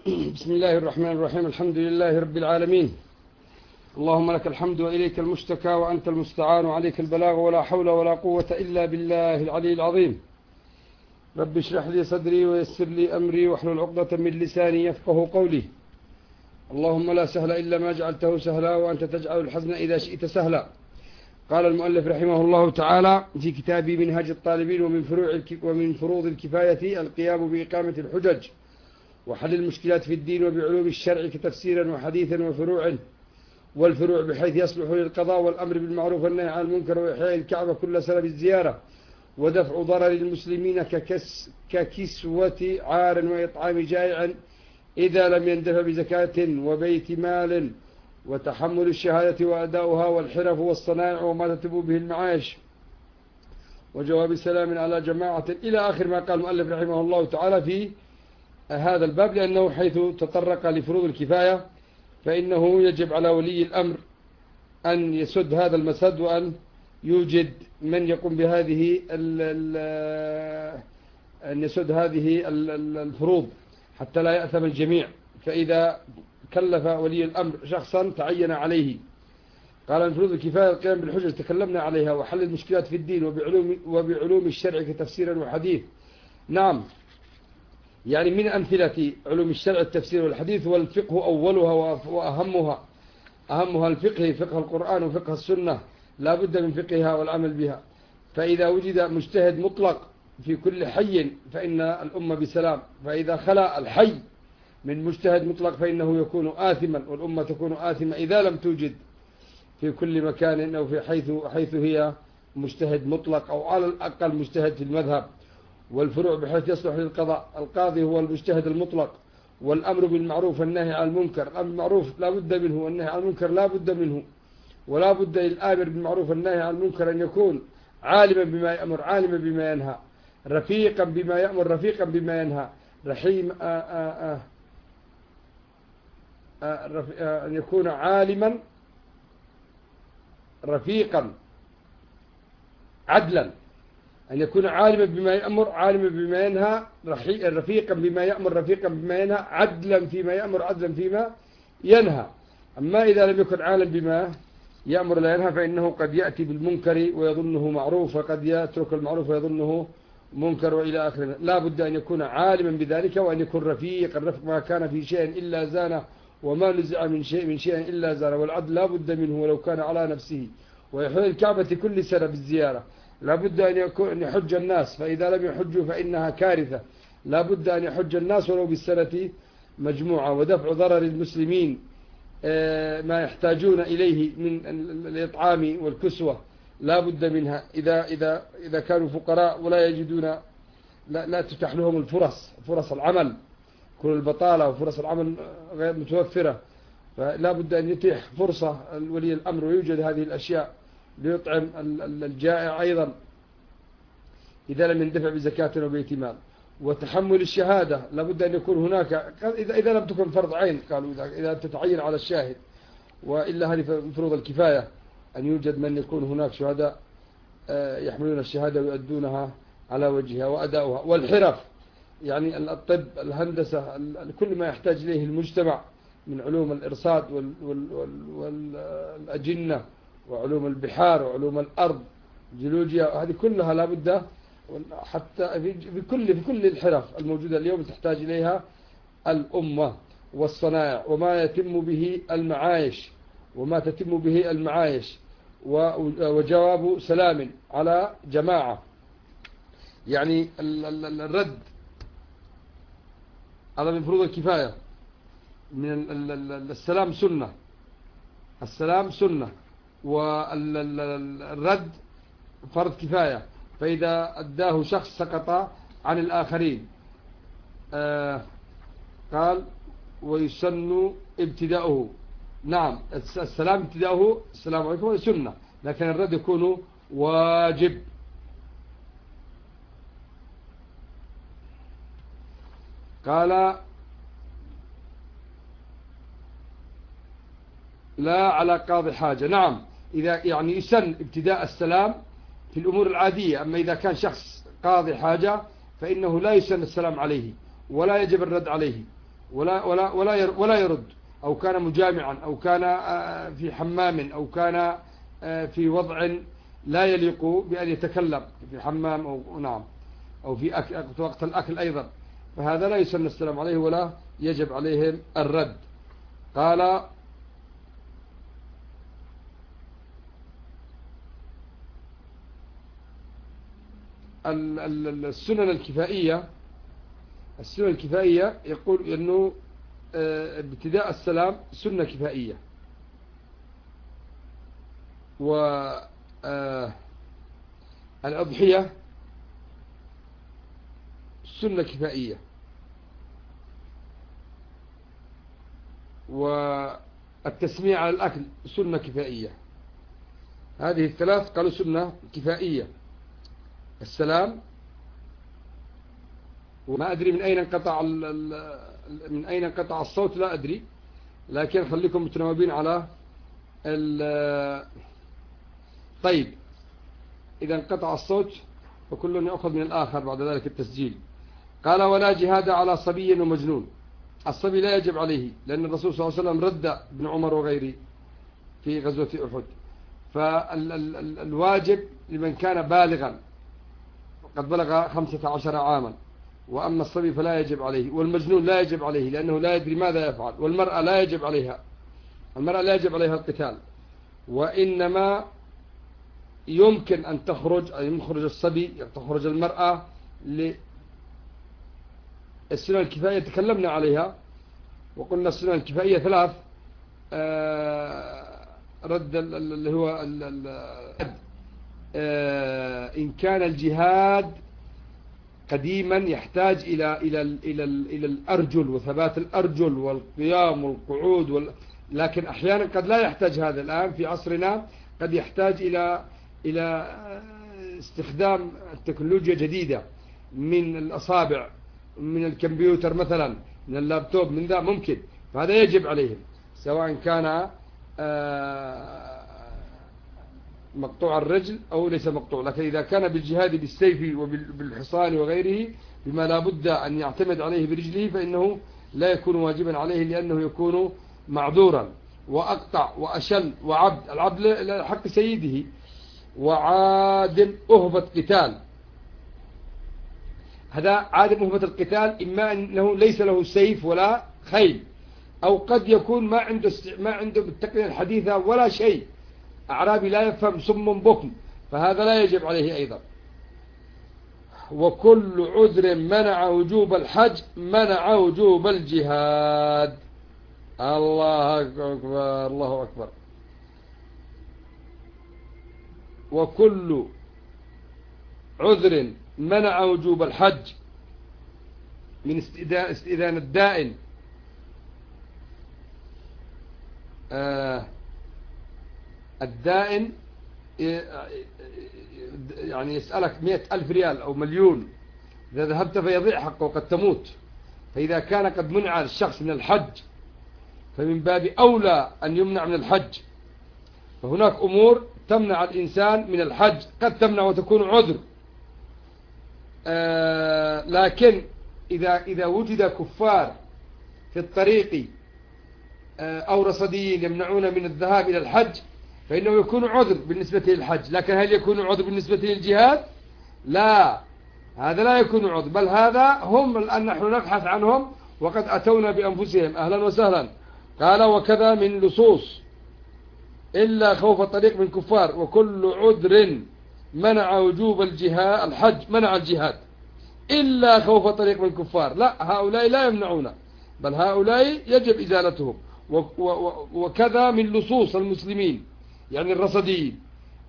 بسم الله الرحمن الرحيم. الحمد لله رب العالمين. اللهم لك الحمد وإليك المشتكى وأنت المستعان وعليك البلاغ ولا حول ولا قوة إلا بالله العلي العظيم. رب اشرح لي صدري ويسر لي أمري واحلل عقدة من لساني يفقه قولي. اللهم لا سهل إلا ما جعلته سهلا وأنت تجعل الحزن إذا شئت سهلا. قال المؤلف رحمه الله تعالى في كتابه منهاج الطالبين ومن فروض الكفاية القيام بإقامة الحجج وحل المشكلات في الدين وبعلوم الشرع كتفسيرا وحديثا والفروع بحيث يصلح للقضاء والأمر بالمعروف والنهي عن المنكر وإحياء الكعبة كل سنة بالزيارة ودفع ضرر المسلمين ككسوة عار وإطعام جائع إذا لم يندفع بزكاة وبيت مال وتحمل الشهادة وأداؤها والحرف والصنائع وما تتبو به المعاش وجواب سلام على جماعة إلى آخر ما قال المؤلف رحمه الله تعالى في هذا الباب، لأنه حيث تطرق لفروض الكفاية فإنه يجب على ولي الأمر أن يسد هذا المسد وأن يوجد من يقوم بهذه أن يسد هذه الفروض حتى لا يأثم الجميع. فإذا كلف ولي الأمر شخصا تعين عليه. قال من فروض الكفاية القيام بالحجج تكلمنا عليها وحل المشكلات في الدين وبعلوم الشرع كتفسيرا وحديث. نعم، يعني من أمثلة علوم الشرع التفسير والحديث، والفقه أولها وأهمها الفقه، فقه القرآن وفقه السنة لا بد من فقهها والعمل بها. فإذا وجد مجتهد مطلق في كل حي فإن الأمة بسلام، فإذا خلا الحي من مجتهد مطلق فإنه يكون آثما والأمة تكون آثمة إذا لم توجد في كل مكان أو في حيث هي مجتهد مطلق أو على الأقل مجتهد في المذهب. والفروع بحيث يصلح للقضاء، القاضي هو المجتهد المطلق. والأمر بالمعروف والنهي عن المنكر، الأمر بالمعروف لا بد منه والنهي عن المنكر لا بد منه، ولا بد للآمر بالمعروف والنهي عن المنكر أن يكون عالما بما يأمر عالما بما ينهى، رفيقا بما يأمر رفيقا بما ينهى، رحيم أن يكون عالما رفيقا عدلا، أن يكون عالما بما يأمر عالما بما ينهى، رفيقا بما يأمر رفيقا بما ينهى، عدلا فيما يأمر عدلا فيما ينهى. أما إذا لم يكن عالم بما يأمر لا ينهى فإنه قد يأتي بالمنكر ويظنه معروف وقد يترك المعروف ويظنه منكر وإلى آخره. لا بد أن يكون عالما بذلك وأن يكون رفيقا. الرفق ما كان في شيء إلا زانه وما نزع من شيء إلا زانه، والعدل لا بد منه ولو كان على نفسه. ويحل الكعبة كل سنة بالزيارة، لا بد أن يحج الناس، فإذا لم يحجوا فإنها كارثة. لا بد أن يحج الناس ولو بالسنة مجموعة. ودفع ضرر المسلمين ما يحتاجون إليه من الإطعام والكسوة لا بد منها. إذا كانوا فقراء ولا يجدون لا تتاح لهم فرص العمل، كل البطالة وفرص العمل غير متوفرة، فلا بد أن يتيح فرصة ولي الأمر ويوجد هذه الأشياء ليطعم الجائع أيضا إذا لم يندفع بزكاة وبيت مال. وتحمل الشهادة لا بد أن يكون هناك، إذا لم تكن فرض عين قالوا إذا تتعين على الشاهد، وإلا هذه فروض الكفاية أن يوجد من يكون هناك شهداء يحملون الشهادة ويؤدونها على وجهها وأداؤها. والحرف يعني الطب، الهندسة، كل ما يحتاج إليه المجتمع من علوم الإرصاد والأجنة وعلوم البحار وعلوم الأرض جيولوجيا، هذه كلها لا بد حتى في كل الحرف الموجودة اليوم تحتاج إليها الأمة. والصنائع وما يتم به المعايش وجواب سلام على جماعة، يعني الرد على من فروض الكفاية من السلام سنة والرد فرض كفاية، فإذا أداه شخص سقط عن الآخرين. قال ويسن ابتداؤه. نعم، السلام ابتداؤه السلام عليكم سنة، لكن الرد يكون واجب. قال لا على قاضي حاجة. نعم، إذا يعني يسن ابتداء السلام في الأمور العادية، أما إذا كان شخص قاضي حاجة فإنه لا يسن السلام عليه ولا يجب الرد عليه، ولا يرد، أو كان مجامعا، أو كان في حمام، أو كان في وضع لا يليق بأن يتكلم في حمام، أو نعم، أو في وقت الأكل أيضا، فهذا لا يسن السلام عليه ولا يجب عليهم الرد. قال السنن الكفائية يقول أنه ابتداء السلام سنة كفائية، والأضحية سنة كفائية، والتسميع على الأكل سنة كفائية. هذه الثلاث قالوا سنة كفائية. السلام، وما أدري من أين انقطع الصوت، لا أدري، لكن خليكم متناوبين على طيب، إذا انقطع الصوت فكل يأخذ من الآخر بعد ذلك التسجيل. قال ولا جهاد على صبي ومجنون. الصبي لا يجب عليه، لأن الرسول صلى الله عليه وسلم رد ابن عمر وغيره في غزوة أحد. فالواجب لمن كان بالغا قد بلغ 15 عاما، وأما الصبي فلا يجب عليه، والمجنون لا يجب عليه لأنه لا يدري ماذا يفعل، والمرأة لا يجب عليها القتال، وإنما يمكن أن تخرج الصبي، تخرج المرأة للسنن الكفائية تكلمنا عليها، وقلنا السنن الكفائية ثلاث، رد اللي هو إن كان الجهاد قديما يحتاج إلى الأرجل وثبات الأرجل والقيام والقعود لكن أحيانا قد لا يحتاج هذا. الآن في عصرنا قد يحتاج إلى استخدام التكنولوجيا جديدة من الأصابع، من الكمبيوتر مثلا، من اللابتوب، من ذا ممكن، فهذا يجب عليهم سواء كان مقطوع الرجل أو ليس مقطوع. لكن إذا كان بالجهاد بالسيف وبالحصان وغيره بما لا بد أن يعتمد عليه برجله فإنه لا يكون واجبا عليه، لأنه يكون معذورا، وأقطع وأشل وعبد، العبد لحق سيده، وعادم أهبة قتال. هذا عادم أهبة القتال إما أنه ليس له سيف ولا خيل، أو قد يكون ما عنده بالتقنية الحديثة ولا شيء، أعرابي لا يفهم صم بكم، فهذا لا يجب عليه أيضا. وكل عذر منع وجوب الحج منع وجوب الجهاد. الله أكبر، الله أكبر. وكل عذر منع وجوب الحج من استئذان الدائن، الدائن يعني يسألك 100,000 ريال أو مليون، إذا ذهبت فيضيع حقه وقد تموت. فإذا كان قد منع الشخص من الحج فمن باب أولى أن يمنع من الحج. فهناك أمور تمنع الإنسان من الحج، قد تمنع وتكون عذر، لكن إذا وجد كفار في الطريق أو رصديين يمنعون من الذهاب إلى الحج فإنه يكون عذر بالنسبة للحج. لكن هل يكون عذر بالنسبة للجهاد؟ لا، هذا لا يكون عذر، بل هذا هم الآن نحن نبحث عنهم وقد أتونا بأنفسهم، أهلا وسهلا. قال وكذا من لصوص إلا خوف طريق من كفار، وكل عذر منع وجوب الجهاد، الحج منع الجهاد إلا خوف طريق من كفار. لا، هؤلاء لا يمنعون، بل هؤلاء يجب إزالتهم. وكذا من لصوص المسلمين، يعني الرصديين،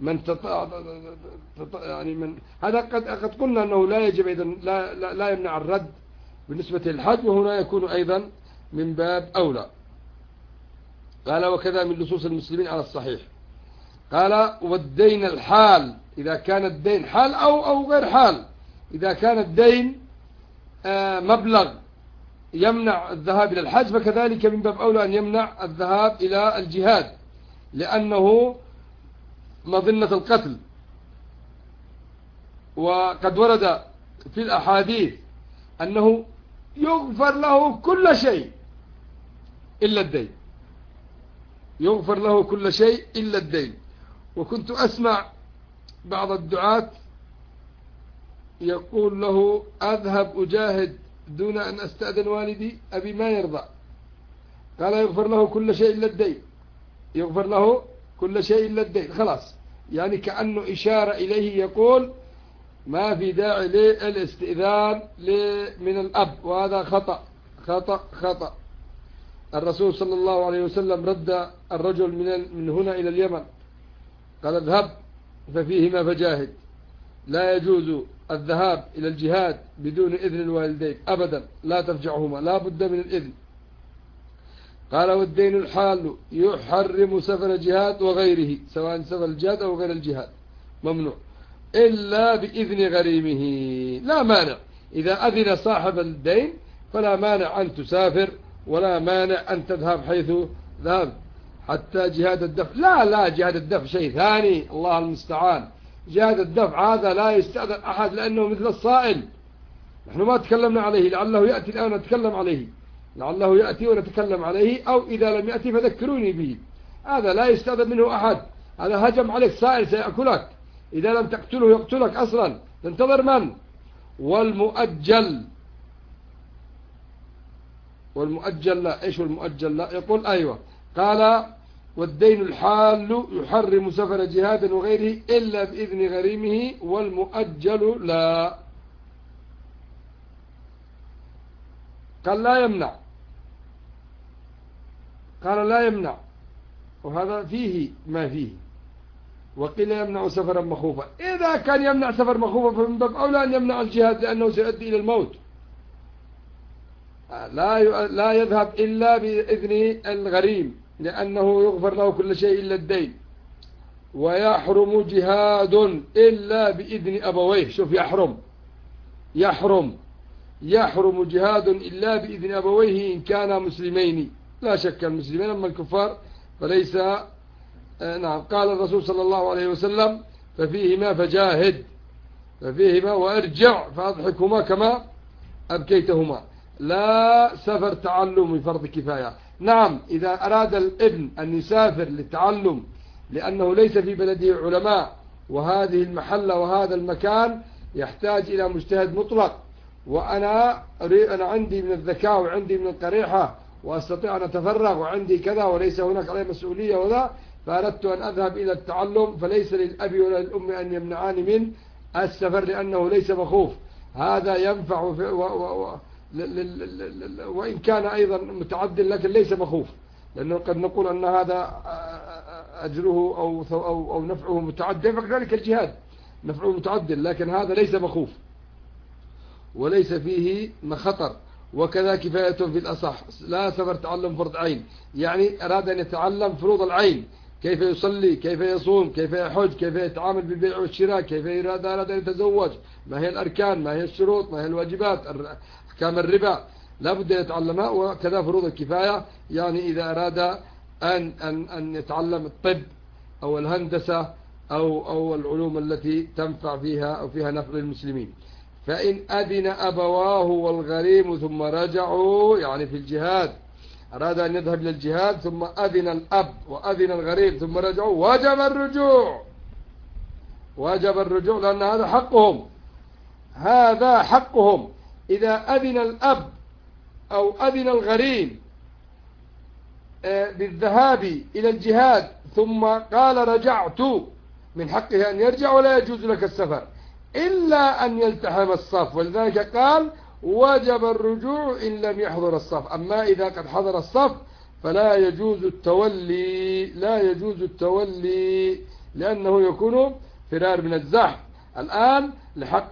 يعني من هذا قد قلنا أنه لا يجب أيضا، لا يمنع الرد بالنسبة للحج، وهنا يكون أيضا من باب أولى. قال وكذا من لصوص المسلمين على الصحيح. قال والدين الحال، إذا كان الدين حال أو غير حال، إذا كان الدين مبلغ يمنع الذهاب إلى الحج فكذلك من باب أولى أن يمنع الذهاب إلى الجهاد، لأنه مظنة القتل. وقد ورد في الأحاديث أنه يغفر له كل شيء إلا الدين، يغفر له كل شيء إلا الدين. وكنت أسمع بعض الدعاة يقول له أذهب أجاهد دون أن أستأذن والدي، أبي ما يرضى. قال يغفر له كل شيء إلا الدين، يغفر له كل شيء إلا الدين. خلاص، يعني كأنه إشارة إليه، يقول ما في داعي للاستئذان من الأب، وهذا خطأ خطأ خطأ. الرسول صلى الله عليه وسلم رد الرجل من هنا إلى اليمن، قال اذهب ففيهما فجاهد. لا يجوز الذهاب إلى الجهاد بدون إذن الوالدين أبدا، لا ترجعهما، لا بد من الإذن. قال والدين الحال يحرم سفر الجهاد وغيره، سواء سفر الجهاد أو غير الجهاد ممنوع، إلا بإذن غريمه. لا مانع، إذا أذن صاحب الدين فلا مانع أن تسافر، ولا مانع أن تذهب حيث ذهب. حتى جهاد الدفع، لا جهاد الدفع شيء ثاني، الله المستعان. جهاد الدفع هذا لا يستأذن أحد، لأنه مثل الصائل، نحن ما تكلمنا عليه، لعله يأتي الآن نتكلم عليه، لعله يأتي ونتكلم عليه، أو إذا لم يأتي فذكروني به. هذا لا يستأذن منه أحد، هذا هجم عليك صائل سيأكلك، إذا لم تقتله يقتلك أصلا، تنتظر من؟ والمؤجل لا، إيش المؤجل لا؟ يقول أيوة، قال والدين الحال يحرم سفر جهاد وغيره إلا بإذن غريمه، والمؤجل لا. قال لا يمنع، قال لا يمنع، وهذا فيه ما فيه. وقيل يمنع سفرا مخوفا. إذا كان يمنع سفر مخوفا فمن باب أولى أن يمنع الجهاد، لأنه سيؤدي إلى الموت. لا يذهب إلا بإذن الغريم، لأنه يغفر له كل شيء إلا الدين. ويحرم جهاد إلا بإذن أبويه. شوف، يحرم جهاد إلا بإذن أبويه إن كانا مسلمين. لا شك المسلمين، أما الكفار فليس. نعم، قال الرسول صلى الله عليه وسلم ففيهما فجاهد، ففيهما وارجع فأضحكهما كما أبكيتهما. لا سفر تعلم فرض كفاية. نعم، إذا أراد الابن أن يسافر للتعلم لأنه ليس في بلده علماء، وهذه المحلة وهذا المكان يحتاج إلى مجتهد مطلق، وأنا عندي من الذكاء وعندي من القريحة وأستطيع أن أتفرغ وعندي كذا وليس هناك عليه مسؤولية وذا، فأردت أن أذهب إلى التعلم، فليس للأب ولا للأم أن يمنعان من السفر لأنه ليس مخوف. هذا ينفع وإن كان أيضا متعدل، لكن ليس مخوف، لأنه قد نقول أن هذا أجره أو نفعه متعدل، فكذلك الجهاد نفعه متعدل، لكن هذا ليس مخوف وليس فيه خطر. وكذا كفاية في الأصح. لا سفر تعلم فرض عين، يعني أراد أن يتعلم فروض العين، كيف يصلي، كيف يصوم، كيف يحج، كيف يتعامل بالبيع والشراء، كيف أراد أن يتزوج، ما هي الأركان، ما هي الشروط، ما هي الواجبات، أحكام الربا، لا بد أن يتعلمها. وكذا فروض الكفاية، يعني إذا أراد أن يتعلم الطب أو الهندسة أو العلوم التي تنفع فيها أو فيها نفع للمسلمين. فإن أذن أبواه والغريم ثم رجعوا، يعني في الجهاد أراد أن يذهب إلى الجهاد ثم أذن الأب وأذن الغريم ثم رجعوا، وجب الرجوع، لأن هذا حقهم. إذا أذن الأب أو أذن الغريم بالذهاب إلى الجهاد ثم قال رجعت، من حقه أن يرجع ولا يجوز لك السفر إلا أن يلتحم الصف، ولذلك قال وجب الرجوع إن لم يحضر الصف. أما إذا قد حضر الصف فلا يجوز التولي، لأنه يكون فرار من الزحف. الآن لحق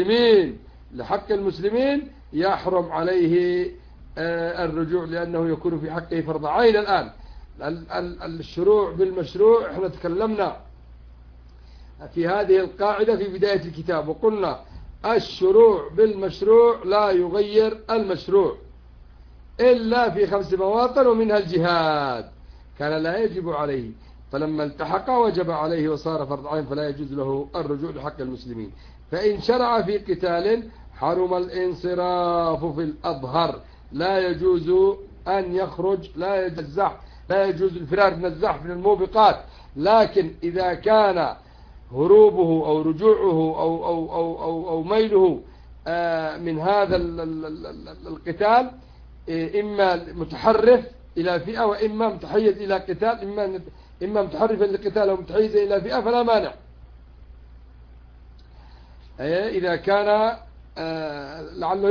المسلمين يحرم عليه الرجوع، لأنه يكون في حقه فرض عين. الآن الشروع بالمشروع، احنا تكلمنا في هذه القاعدة في بداية الكتاب، وقلنا الشروع بالمشروع لا يغير المشروع إلا في 5 مواطن، ومنها الجهاد كان لا يجب عليه، فلما التحق وجب عليه وصار فرض عين، فلا يجوز له الرجوع لحق المسلمين. فإن شرع في قتال حرم الانصراف في الأظهر، لا يجوز أن يخرج، لا يجوز الزحف، لا يجوز الفرار من الزحف من الموبقات. لكن إذا كان هروبه أو رجوعه أو ميله من هذا القتال إما متحرف إلى فئة وإما متحيز إلى قتال، إما متحرفا للقتال أو متحيزا إلى فئة، فلا مانع. إذا كان لعله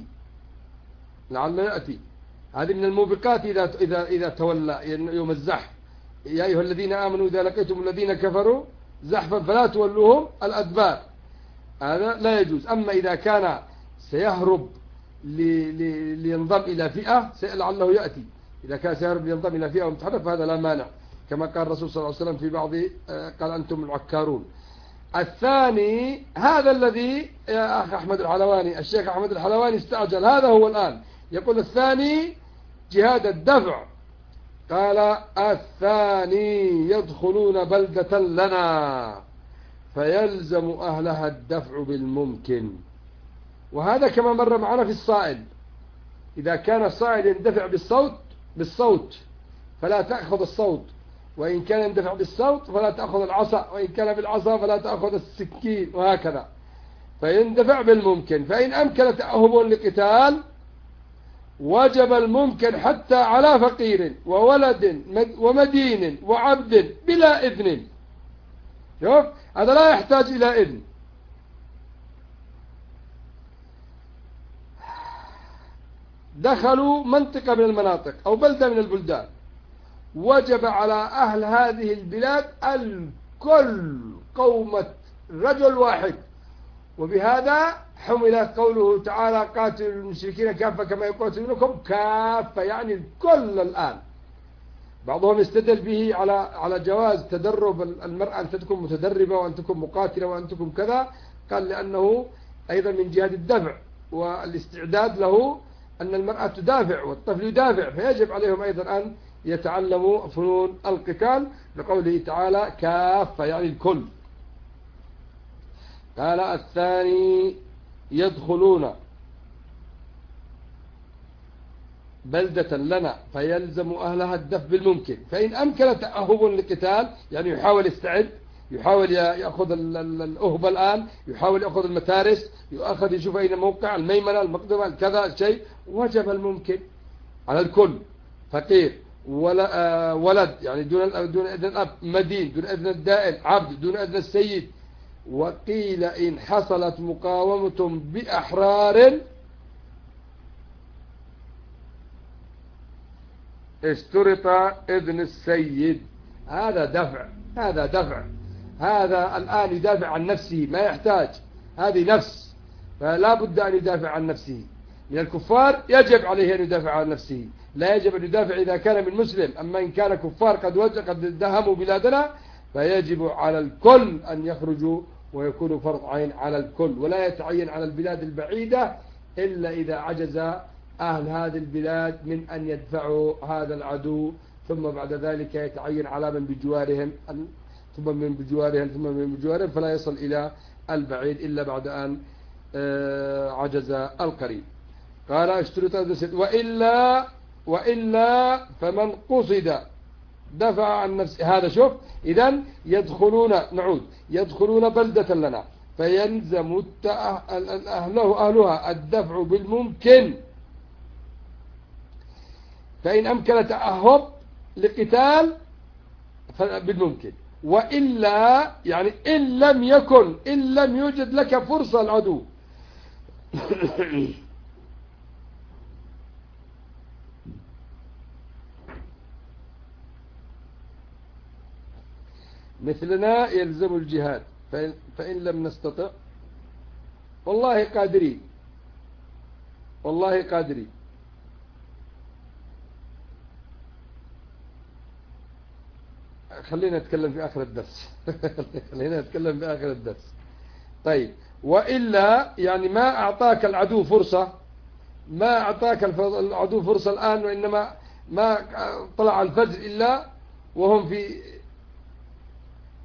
يأتي هذه من الموبقات إذا تولى يوم الزحف. يا أيها الذين آمنوا إذا لقيتم الذين كفروا زحفا فلا تولوهم الأدبار، هذا لا يجوز. أما إذا كان سيهرب لينضم إلى فئة لعله يأتي، إذا كان سيهرب لينضم إلى فئة ومتحرف فهذا لا مانع، كما قال الرسول صلى الله عليه وسلم في بعض قال أنتم العكارون. الثاني هذا الذي يا أخ أحمد الحلواني، الشيخ أحمد الحلواني استعجل، هذا هو الآن يقول الثاني جهاد الدفع. قال الثاني يدخلون بلدة لنا فيلزم أهلها الدفع بالممكن، وهذا كما مر معنا في الصائد. إذا كان الصائد يندفع بالصوت فلا تأخذ الصوت، وإن كان يندفع بالصوت فلا تأخذ العصا، وإن كان بالعصا فلا تأخذ السكين، وهكذا. فيندفع بالممكن. فإن أمكن تأهب لقتال وجب الممكن حتى على فقير وولد ومدين وعبد بلا إذن. شوف هذا لا يحتاج إلى إذن. دخلوا منطقة من المناطق أو بلدة من البلدان، وجب على أهل هذه البلاد الكل قومة رجل واحد. وبهذا حمل قوله تعالى قاتلوا المشركين كافة كما يقاتلونكم كافة، يعني الكل. الآن بعضهم يستدل به على جواز تدرب المرأة، أن تكون متدربة وأن تكون مقاتلة وأن تكون كذا. قال لأنه أيضا من جهاد الدفع والاستعداد له، أن المرأة تدافع والطفل يدافع، فيجب عليهم أيضا أن يتعلموا فنون القتال، لقوله تعالى كافة يعني الكل. قال الثاني يدخلون بلدة لنا فيلزم أهلها الدفع بالممكن. فإن أمكن تأهب للقتال، يعني يحاول يستعد، يحاول يأخذ الأهبة الآن، يحاول يأخذ المتارس، يشوف أين موقع الميمنة المقدمة كذا شيء، وجب الممكن على الكل. فقير ولد يعني دون إذن الأب، مدين دون إذن الدائن، عبد دون إذن السيد. وقيل إن حصلت مقاومة بأحرار اشترط إذن السيد. هذا دفع. هذا الآن يدافع عن نفسه، ما يحتاج، هذه نفس، فلا بد أن يدافع عن نفسه. من الكفار يجب عليه أن يدافع عن نفسه، لا يجب أن يدافع إذا كان من مسلم. أما إن كان كفار قد دهموا بلادنا فيجب على الكل أن يخرجوا ويكون فرض عين على الكل، ولا يتعين على البلاد البعيدة إلا إذا عجز أهل هذه البلاد من أن يدفعوا هذا العدو، ثم بعد ذلك يتعين على من بجوارهم، ثم من بجوارهم فلا يصل إلى البعيد إلا بعد أن عجز القريب. قال اشترط وإلا فمن قصد دفع عن نفسه. هذا شوف، إذن يدخلون بلدة لنا فيلزم أهلها الدفع بالممكن. فإن أمكن تأهب لقتال بالممكن، وإلا يعني إن لم يوجد لك فرصة العدو مثلنا يلزم الجهاد. فإن لم نستطع والله قادرين خلينا نتكلم في آخر الدرس. طيب، وإلا يعني ما أعطاك العدو فرصة، الآن، وإنما ما طلع الفجر إلا وهم في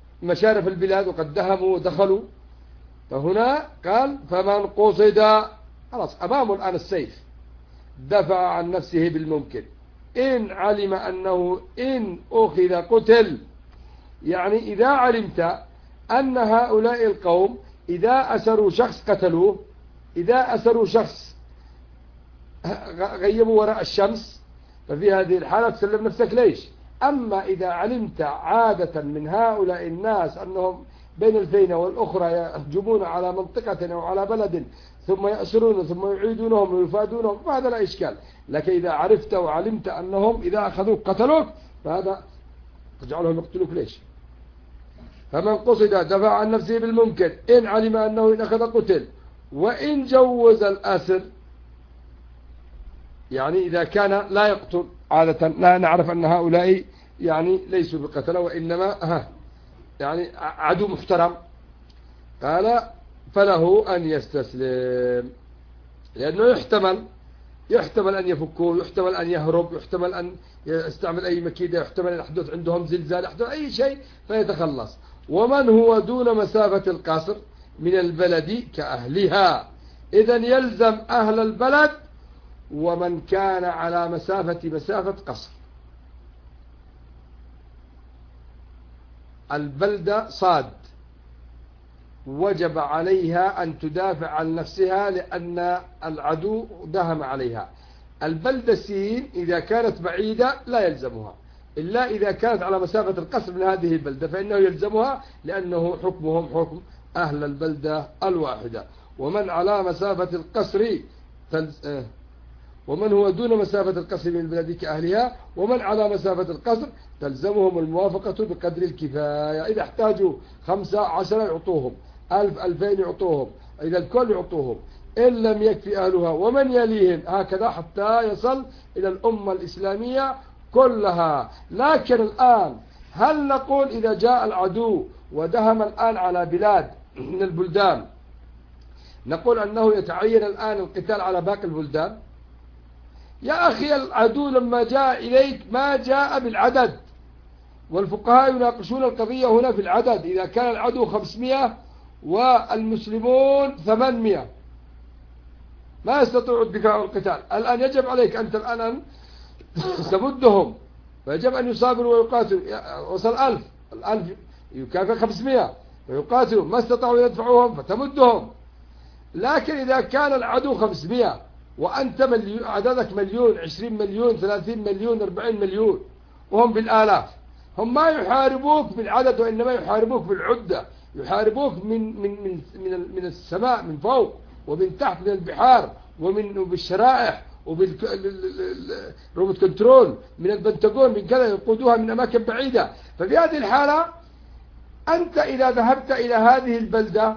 مشارف البلاد وقد دهموا ودخلوا. فهنا قال فمن قصد خلاص أمامه الآن السيف، دفع عن نفسه بالممكن. إن علم أنه إن أخذ قتل، يعني إذا علمت أن هؤلاء القوم إذا أسروا شخص قتلوه، إذا أسروا شخص غيبوا وراء الشمس، ففي هذه الحالة تسلم نفسك. ليش؟ أما إذا علمت عادة من هؤلاء الناس أنهم بين الفينة والأخرى يهجمون على منطقة أو على بلد ثم يأسرون ثم يعيدونهم ويفادونهم، فهذا لا إشكال. لكن إذا عرفت وعلمت أنهم إذا أخذوك قتلوك، فهذا تجعلهم يقتلوك. ليش؟ فمن قصد دفع عن نفسه بالممكن إن علم أنه إن أخذ قتل. وإن جوز الأسر، يعني إذا كان لا يقتل عادة، لا نعرف أن هؤلاء يعني ليسوا بقتلة وإنما يعني عدو محترم، قال فله أن يستسلم، لأنه يحتمل أن يفكوه، يحتمل أن يهرب، يحتمل أن يستعمل أي مكيدة، يحتمل أن يحدث عندهم زلزال، يحدث أي شيء فيتخلص. ومن هو دون مسافة القصر من البلد كأهلها، إذن يلزم أهل البلد ومن كان على مسافة قصر. البلدة صاد وجب عليها أن تدافع عن نفسها لأن العدو دهم عليها. البلدة سين إذا كانت بعيدة لا يلزمها، إلا إذا كانت على مسافة القصر من هذه البلدة فإنه يلزمها، لأنه حكمهم حكم أهل البلدة الواحدة. ومن على مسافة القصر ومن هو دون مسافة القصر من البلد كأهلها، ومن على مسافة القصر تلزمهم الموافقة بقدر الكفاية. إذا احتاجوا 15 يعطوهم، 1000 2000 يعطوهم، إذا الكل يعطوهم، إن لم يكفي أهلها ومن يليهم، هكذا حتى يصل إلى الأمة الإسلامية كلها. لكن الآن هل نقول إذا جاء العدو ودهم الآن على بلاد من البلدان، نقول أنه يتعين الآن القتال على باقي البلدان؟ يا أخي العدو لما جاء إليك ما جاء بالعدد، والفقهاء يناقشون القضية هنا في العدد. إذا كان العدو 500 والمسلمون 800 ما يستطيعوا الدفاع والقتال، الآن يجب عليك أنت الآن أن تمدهم، فيجب أن يصابروا ويقاتلوا. وصل 1000 يكافئ 500 ويقاتلوا، ما استطاعوا يدفعوهم فتمدهم. لكن إذا كان العدو 500 وأنت عددك 1,000,000 20 مليون 30 مليون 40 مليون وهم بالآلاف، هم ما يحاربوك بالعدد وإنما يحاربوك بالعدة، يحاربوك من السماء من فوق ومن تحت من البحار وبالشرائح وبالروبوت كنترول من البنتاغون من كذا، يقودوها من أماكن بعيدة. ففي هذه الحالة أنت إذا ذهبت إلى هذه البلدة،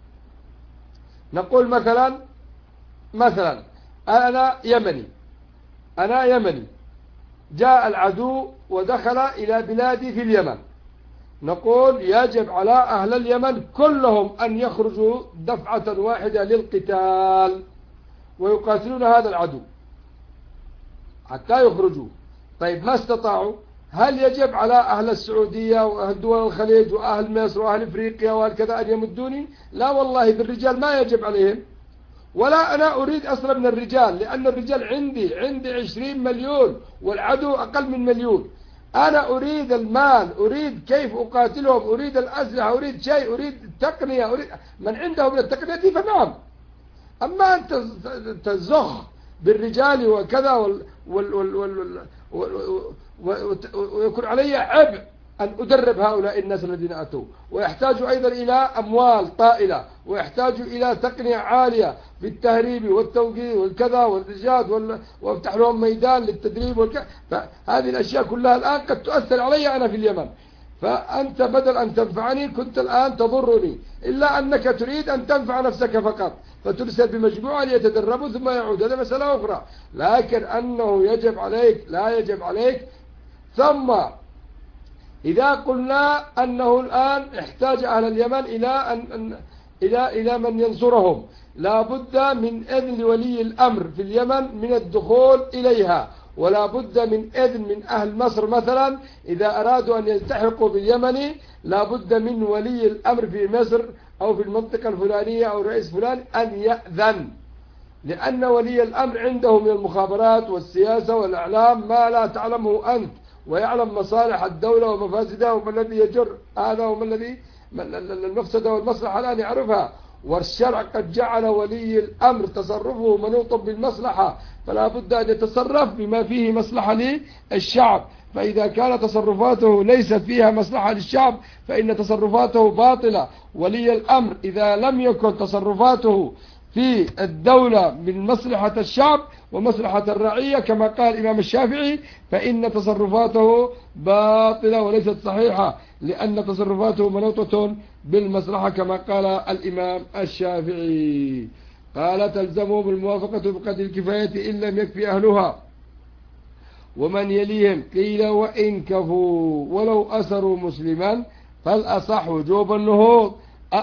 نقول مثلا أنا يمني، جاء العدو ودخل إلى بلادي في اليمن، نقول يجب على أهل اليمن كلهم أن يخرجوا دفعة واحدة للقتال ويقاتلون هذا العدو حتى يخرجوا. طيب ما استطاعوا، هل يجب على أهل السعودية وأهل دول الخليج وأهل مصر وأهل إفريقيا وأهل كذا أن يمدوني؟ لا والله، بالرجال ما يجب عليهم، ولا أنا أريد أصلا من الرجال، لأن الرجال عندي 20 مليون والعدو أقل من 1,000,000. أنا أريد المال، أريد كيف أقاتلهم، أريد الأسلحة، أريد شيء، أريد التقنية، أريد من عنده من التقنية فنعم. أما أنت تزخ بالرجال وكذا ويكون علي عبء أن أدرب هؤلاء الناس الذين أتوا، ويحتاج أيضا إلى أموال طائلة، ويحتاج إلى تقنية عالية في التهريب والتوجيه والكذا والرجال وافتح لهم ميدان للتدريب فهذه الأشياء كلها الآن قد تؤثر علي أنا في اليمن. فأنت بدل أن تنفعني كنت الآن تضرني، إلا أنك تريد أن تنفع نفسك فقط، فترسل بمجموعة ليتدربوا ثم يعود، هذا مسألة أخرى. لكن أنه يجب عليك لا يجب عليك. ثم إذا قلنا أنه الآن احتاج أهل اليمن إلى من ينصرهم، لا بد من إذن لولي الأمر في اليمن من الدخول إليها، ولا بد من إذن من أهل مصر مثلا إذا أرادوا أن يلتحقوا باليمن، لا بد من ولي الأمر في مصر أو في المنطقة الفلانية أو الرئيس فلان أن يأذن. لأن ولي الأمر عنده من المخابرات والسياسة والإعلام ما لا تعلمه أنت، ويعلم مصالح الدولة ومفاسدها وما الذي يجر هذا وما الذي المفسدة والمصلحة الآن يعرفها. والشرع قد جعل ولي الأمر تصرفه منوطا بالمصلحة، فلا بد أن يتصرف بما فيه مصلحة للشعب. فإذا كان تصرفاته ليست فيها مصلحة للشعب فإن تصرفاته باطلة. ولي الأمر إذا لم يكن تصرفاته في الدولة من مصلحة الشعب ومصلحة الرعية كما قال الإمام الشافعي فإن تصرفاته باطلة وليست صحيحة، لأن تصرفاته منوطة بالمصلحة كما قال الإمام الشافعي. قال تلزمه بالموافقة بقدر الكفاية إن لم يكفي أهلها ومن يليهم. قيل وإن كفوا ولو أسروا مسلما فالأصح وجوب النهوض.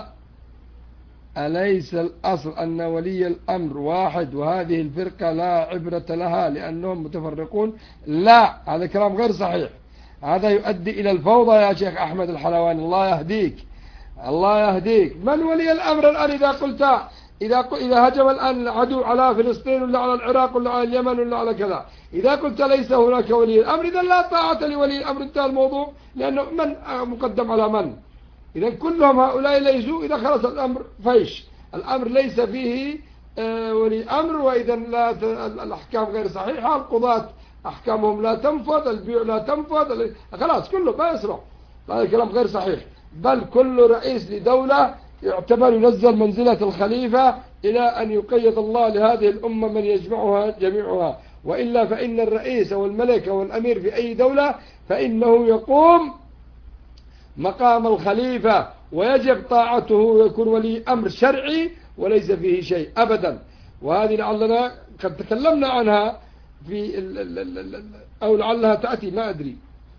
أليس الأصل أن ولي الأمر واحد وهذه الفرقة لا عبرة لها لأنهم متفرقون؟ لا، هذا كلام غير صحيح، هذا يؤدي إلى الفوضى يا شيخ أحمد الحلواني، الله يهديك الله يهديك. من ولي الأمر الآن إذا قلت إذا هجم الآن العدو على فلسطين ولا على العراق ولا على اليمن ولا على كذا، إذا قلت ليس هناك ولي الأمر إذا لا طاعة لولي الأمر، انتهى الموضوع، لأنه من مقدم على من؟ إذا كلهم هؤلاء ليسوا، إذا خلص الأمر فيش، الأمر ليس فيه ولي أمر، وإذا لا الأحكام غير صحيحة، القضاة أحكامهم لا تنفذ، البيع لا تنفذ، خلاص كله ما يصلح. هذا الكلام غير صحيح، بل كل رئيس لدولة يعتبر ينزل منزلة الخليفة إلى أن يقيد الله لهذه الأمة من يجمعها جميعها، وإلا فإن الرئيس أو الملك أو الأمير في أي دولة فإنه يقوم مقام الخليفة ويجب طاعته ويكون ولي أمر شرعي وليس فيه شيء أبدا. وهذه لعلنا قد تكلمنا عنها في أو لعلها تأتي ما أدري،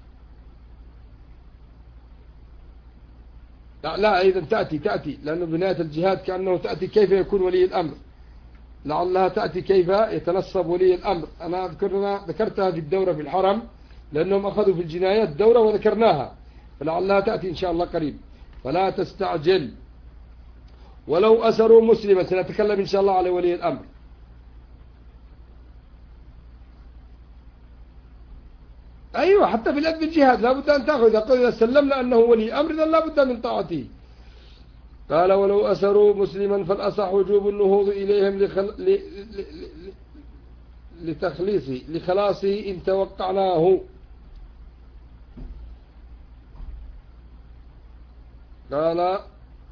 لا أيضا تأتي لأنه بناية الجهاد كأنه تأتي كيف يكون ولي الأمر، لعلها تأتي كيف يتنصب ولي الأمر. أنا ذكرتها في الدورة في الحرم لأنهم أخذوا في الجنايات دورة وذكرناها، فلعلها تأتي إن شاء الله قريب، فلا تستعجل. ولو أسروا مسلما، سنتكلم إن شاء الله على ولي الأمر. أيوة، حتى في الأدب الجهاد لا بد أن تأخذ، إذا سلمنا أنه ولي أمر إذا لا بد من طاعته. قال ولو أسروا مسلما فالأصح وجوب النهوض إليهم لخلاصه إن توقعناه. قال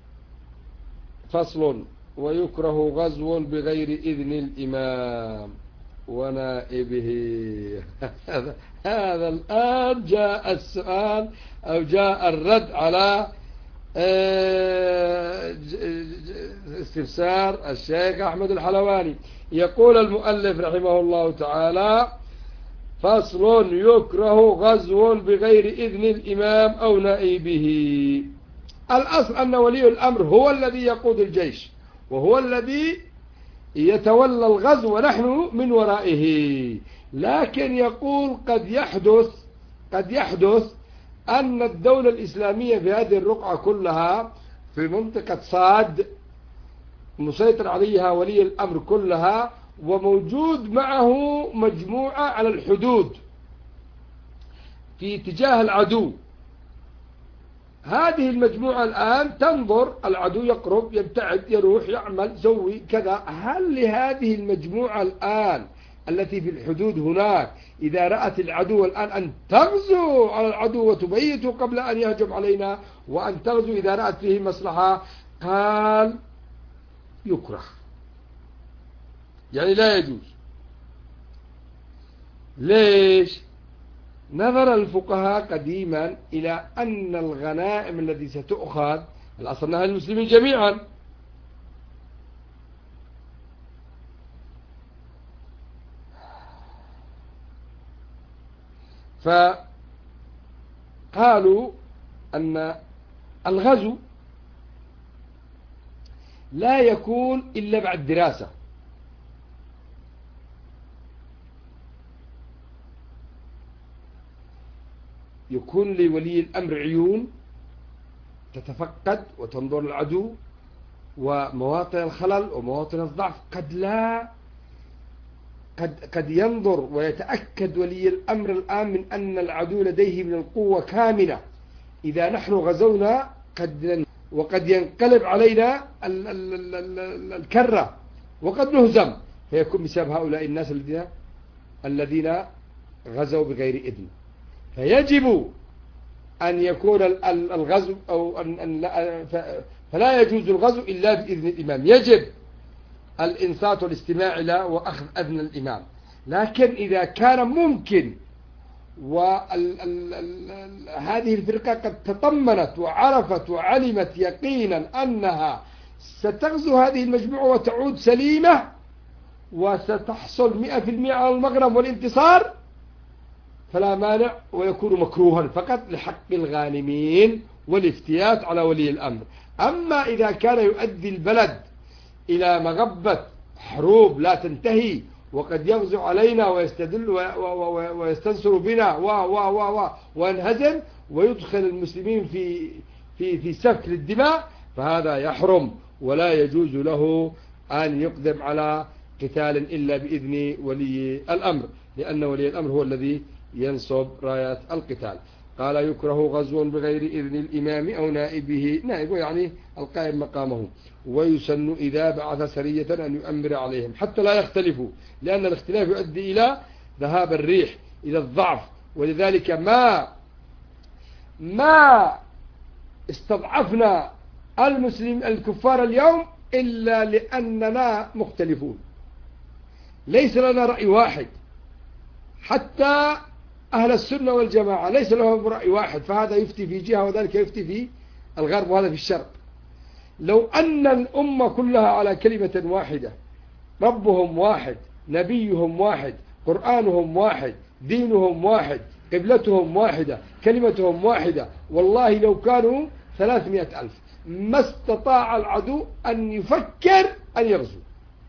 فصل ويكره غزو بغير إذن الإمام ونائبه. هذا الآن جاء السؤال أو جاء الرد على استفسار الشيخ أحمد الحلواني. يقول المؤلف رحمه الله تعالى فصل يكره غزو بغير إذن الإمام أو نائبه. الأصل أن ولي الأمر هو الذي يقود الجيش وهو الذي يتولى الغزو ونحن من ورائه، لكن يقول قد يحدث أن الدولة الإسلامية في هذه الرقعة كلها في منطقة صاد مسيطر عليها ولي الأمر كلها، وموجود معه مجموعة على الحدود في اتجاه العدو. هذه المجموعة الآن تنظر العدو يقرب يبتعد يروح يعمل يسوي كذا. هل لهذه المجموعة الآن التي في الحدود هناك إذا رأت العدو الآن أن تغزو على العدو وتبيته قبل أن يهجم علينا، وأن تغزو إذا رأت فيه مصلحة؟ قال يكره، يعني لا يجوز. ليش؟ نظر الفقهاء قديما إلى أن الغنائم التي ستؤخذ الأصل أنها المسلمين جميعا، فقالوا أن الغزو لا يكون إلا بعد دراسة، يكون لولي الأمر عيون تتفقد وتنظر العدو ومواطن الخلل ومواطن الضعف. قد لا قد ينظر ويتأكد ولي الأمر الآن من أن العدو لديه من القوة كامنة. إذا نحن غزونا وقد ينقلب علينا الكرة وقد نهزم، فيكون بسبب هؤلاء الناس الذين غزوا بغير إذن. فيجب أن يكون الغزو أو فلا يجوز الغزو إلا بإذن الإمام، يجب الإنصات والاستماع له وأخذ أذن الإمام. لكن إذا كان ممكن وهذه الفرقة قد تطمنت وعرفت وعلمت يقينا أنها ستغزو هذه المجموعة وتعود سليمة وستحصل 100% على المغنم والانتصار، فلا مانع، ويكون مكروها فقط لحق الغانمين والافتيات على ولي الأمر. أما إذا كان يؤدي البلد إلى مغبة حروب لا تنتهي وقد يغزو علينا ويستدل ويستنصر بنا وينهزم ويدخل المسلمين في سفك للدماء، فهذا يحرم ولا يجوز له أن يقدم على قتال إلا بإذن ولي الأمر، لأن ولي الأمر هو الذي ينصب راية القتال. قال يكره غزو بغير إذن الإمام أو نائبه، نائبه يعني القائم مقامه، ويسن إذا بعث سرية أن يؤمر عليهم حتى لا يختلفوا، لأن الاختلاف يؤدي إلى ذهاب الريح، إلى الضعف. ولذلك ما استضعفنا الكفار اليوم إلا لأننا مختلفون، ليس لنا رأي واحد. حتى أهل السنة والجماعة ليس لهم رأي واحد، فهذا يفتي في جهة وذلك يفتي في الغرب وهذا في الشرق. لو أن الأمة كلها على كلمة واحدة، ربهم واحد، نبيهم واحد، قرآنهم واحد، دينهم واحد، قبلتهم واحدة، كلمتهم واحدة، والله لو كانوا 300,000 ما استطاع العدو أن يفكر أن يغزو،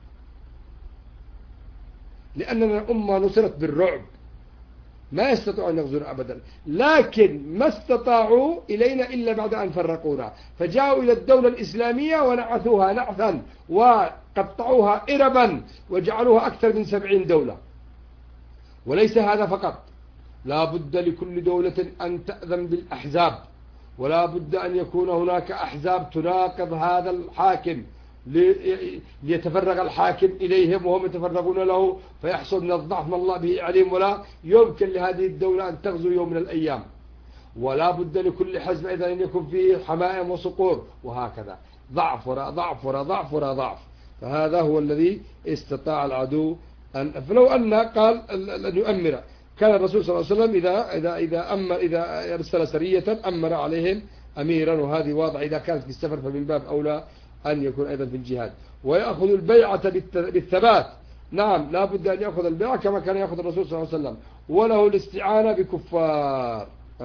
لأننا الأمة نصرت بالرعب، ما يستطيعون أن يغزونا أبدا. لكن ما استطاعوا إلينا إلا بعد أن فرقونا، فجاءوا إلى الدولة الإسلامية ونعثوها نعثا وقطعوها إربا وجعلوها أكثر من 70 دولة. وليس هذا فقط، لا بد لكل دولة أن تأذن بالأحزاب، ولا بد أن يكون هناك أحزاب تناقض هذا الحاكم ليتفرغ الحاكم إليهم وهم يتفرغون له، فيحصل من الضعف ما الله به عليم، ولا يمكن لهذه الدولة أن تغزو يوم من الأيام. ولا بد لكل حزب أيضا أن يكون فيه حمائم وصقور، وهكذا ضعف وراء ضعف وراء ضعف وراء ضعف. فهذا هو الذي استطاع العدو فلو أن قال أن يؤمر، كان الرسول صلى الله عليه وسلم إذا أرسل سرية أمر عليهم أميرا، وهذه واضح إذا كانت في السفر فمن باب أولى أن يكون أيضا في الجهاد. ويأخذ البيعة بالثبات، نعم لا بد أن يأخذ البيعة كما كان يأخذ الرسول صلى الله عليه وسلم. وله الاستعانة بكفار.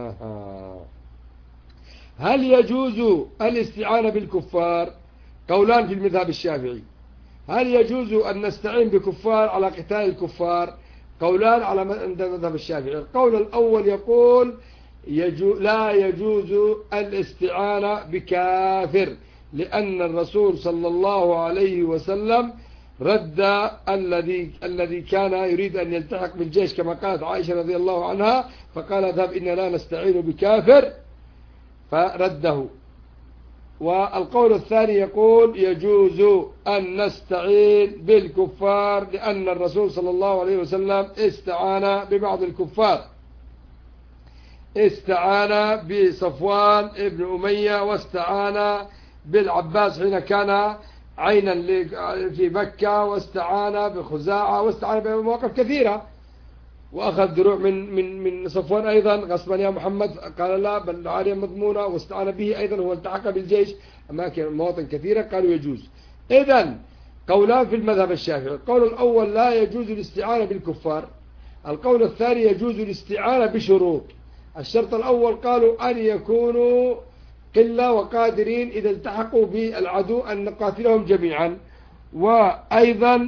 هل يجوز الاستعانة بالكفار؟ قولان في المذهب الشافعي. هل يجوز أن نستعين بكفار على قتال الكفار؟ قولان على المذهب الشافعي. القول الأول يقول لا يجوز الاستعانة بكافر، لأن الرسول صلى الله عليه وسلم رد الذي كان يريد أن يلتحق بالجيش كما قالت عائشة رضي الله عنها، فقال اذهب إن لا نستعين بكافر، فرده. والقول الثاني يقول يجوز أن نستعين بالكفار، لأن الرسول صلى الله عليه وسلم استعان ببعض الكفار، استعان بصفوان ابن أمية، واستعان بالعباس حين كان عينا في مكة، واستعان بخزاعة، واستعان بمواقف كثيرة، وأخذ دروع من صفوان أيضا غصبا يا محمد، قال لا بل عارية مضمونة، واستعان به أيضا هو التحق بالجيش، أماكن مواطن كثيرة قالوا يجوز. إذن قولان في المذهب الشافعي. القول الأول لا يجوز الاستعانة بالكفار، القول الثاني يجوز الاستعانة بشروط. الشرط الأول قالوا أن يكونوا قلة وقادرين إذا التحقوا بالعدو أن نقاتلهم جميعا، وأيضا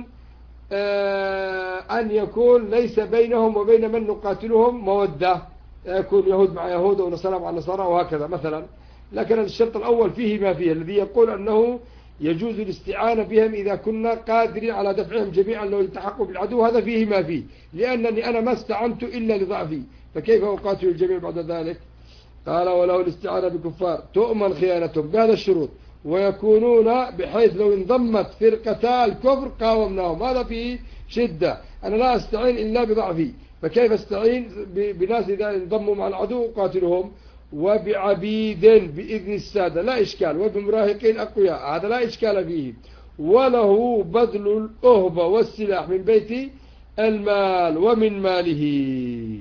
أن يكون ليس بينهم وبين من نقاتلهم مودة، يكون يهود مع يهود ونصارى مع نصارى وهكذا مثلا. لكن الشرط الأول فيه ما فيه، الذي يقول أنه يجوز الاستعانة بهم إذا كنا قادرين على دفعهم جميعا لو التحقوا بالعدو، هذا فيه ما فيه، لأنني أنا ما استعنت إلا لضعفي، فكيف أقاتل الجميع بعد ذلك؟ قال وله الاستعانة بكفار تؤمن خيانتهم بهذا الشروط، ويكونون بحيث لو انضمت فرقتا الكفر قاومناهم، هذا فيه شدة. أنا لا أستعين إلا بضعفي، فكيف أستعين بناس إذا انضموا مع العدو قاتلهم؟ وبعبيد بإذن السادة لا إشكال، وبمراهقين أقوياء هذا لا إشكال فيه، وله بذل الأهبة والسلاح من بيت المال ومن ماله.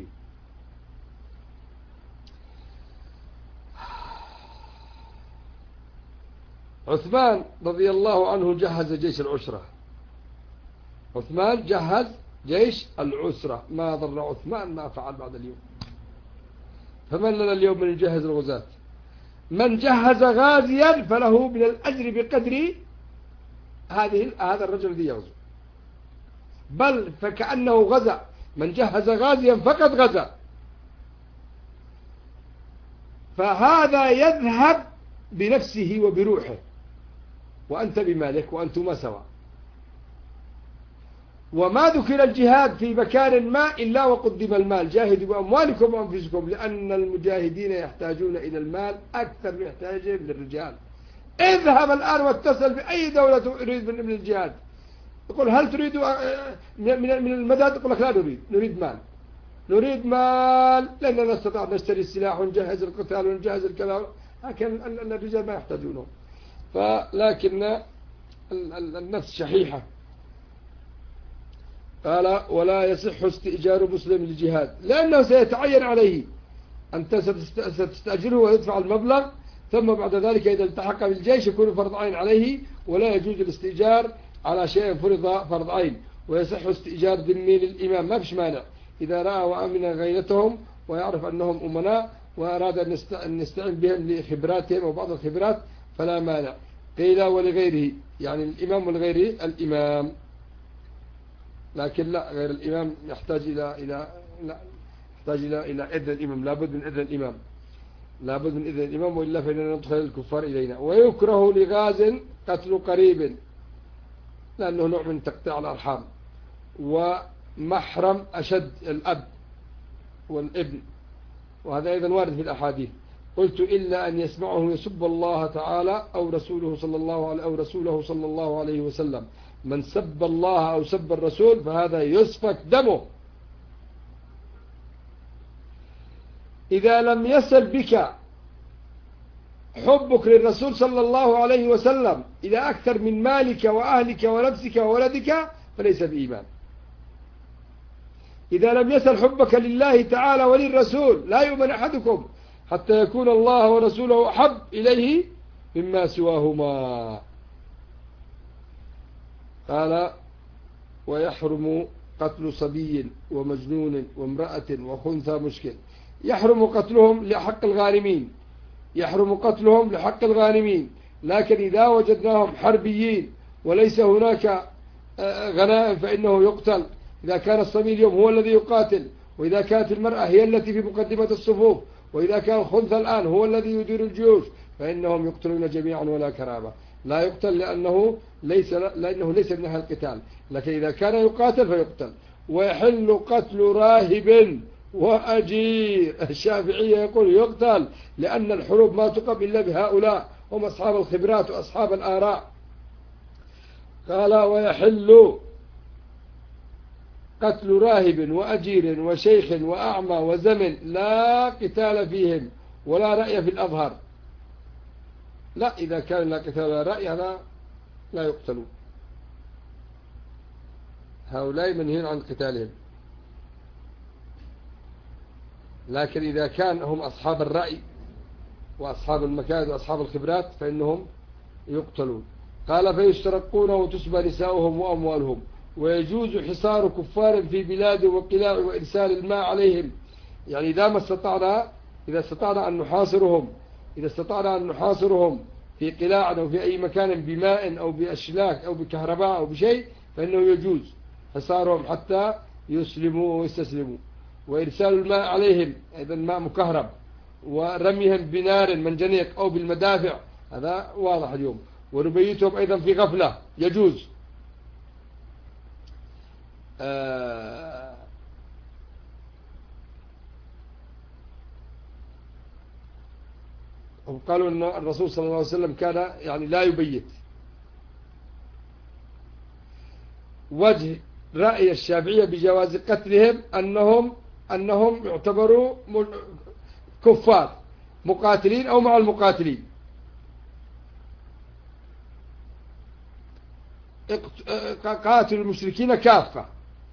عثمان رضي الله عنه جهز جيش العسرة، عثمان جهز جيش العسرة، ما ضر عثمان ما فعل بعد اليوم. فمن لنا اليوم من يجهز الغزاة؟ من جهز غازيا فله من الأجر بقدر هذا الرجل الذي يغزو، بل فكأنه غزا، من جهز غازيا فقد غزا، فهذا يذهب بنفسه وبروحه، وأنت بمالك وأنتما سواء. وما ذكر الجهاد في مكان ما إلا وقدم المال، جاهدوا بأموالكم وأنفسكم، لأن المجاهدين يحتاجون إلى المال أكثر من احتياجهم للرجال. اذهب الآن واتصل بأي دولة تريد من الجهاد، يقول هل تريد من المدد؟ يقول لك لا نريد مال، نريد مال لأننا نستطيع نشتري السلاح ونجهز القتال ونجهز الكلام، لكن الرجال ما يحتاجونه. لكن النفس شحيحة. قال ولا يصح استئجار مسلم للجهاد، لأنه سيتعين عليه، أنت ستستأجره ويدفع المبلغ، ثم بعد ذلك إذا التحق بالجيش يكون فرض عين عليه، ولا يجوز الاستئجار على شيء فرض فرض عين. ويصح استئجار ذمي للإمام، ما فيش مانع، إذا رأى وأمن غيرتهم ويعرف أنهم أمناء وأراد أن نستعين بهم لخبراتهم أو بعض الخبرات فلا مانع. قيل ولغيره، يعني الإمام ولغيره الإمام، لكن لا غير الإمام يحتاج إلى إذن الإمام، لابد من إذن الإمام، لابد من إذن الإمام، وإلا فإننا ندخل الكفار إلينا. ويكره لغاز قتل قريب، لأنه نوع من تقطيع الأرحام، ومحرم أشد الأب والابن، وهذا أيضا وارد في الأحاديث. قلت إلا أن يسمعه يسب الله تعالى أو رسوله صلى الله عليه وسلم. من سب الله أو سب الرسول فهذا يسفك دمه. إذا لم يصل بك حبك للرسول صلى الله عليه وسلم إلى أكثر من مالك وأهلك ونفسك وولدك فليس بإيمان. إذا لم يصل حبك لله تعالى وللرسول لا يؤمن أحدكم حتى يكون الله ورسوله أحب إليه مما سواهما. قال ويحرم قتل صبي ومجنون وامرأة وخنثى مشكل. يحرم قتلهم لحق الغانمين، يحرم قتلهم لحق الغانمين، لكن إذا وجدناهم حربيين وليس هناك غنائم فإنه يقتل. إذا كان الصبي اليوم هو الذي يقاتل، وإذا كانت المرأة هي التي في مقدمة الصفوف، وإذا كان الخنثى الآن هو الذي يدير الجيوش، فإنهم يقتلون جميعا ولا كرامة. لا يقتل لأنه ليس من أهل القتال، لكن إذا كان يقاتل فيقتل. ويحل قتل راهب وأجير. الشافعية يقول يقتل، لأن الحروب ما تقم إلا بهؤلاء، هم أصحاب الخبرات وأصحاب الآراء. قال ويحل قتل راهب وأجير وشيخ وأعمى وزمن لا قتال فيهم ولا رأي في الأظهر. لا، إذا كان لا قتال ولا رأي هذا لا يقتلون، هؤلاء منهين عن قتالهم. لكن إذا كان هم أصحاب الرأي وأصحاب المكائد وأصحاب الخبرات فإنهم يقتلون. قال فيسترقون وتسبى نساؤهم وأموالهم. ويجوز حصار كفار في بلاد وقلاع وإرسال الماء عليهم، يعني إذا استطعنا أن نحاصرهم في قلاع أو في أي مكان بماء أو بأشلاك أو بكهرباء أو بشيء فإنه يجوز حصارهم حتى يسلموا ويستسلموا. وإرسال الماء عليهم أيضا ماء مكهرب، ورميهم بنار منجنيق أو بالمدافع، هذا واضح اليوم. ونبيتهم أيضا في غفلة يجوز. هم قالوا أن الرسول صلى الله عليه وسلم كان يعني لا يبيت. وجه رأي الشافعية بجواز قتلهم أنهم يعتبروا كفار مقاتلين أو مع المقاتلين. قاتلوا المشركين كافة،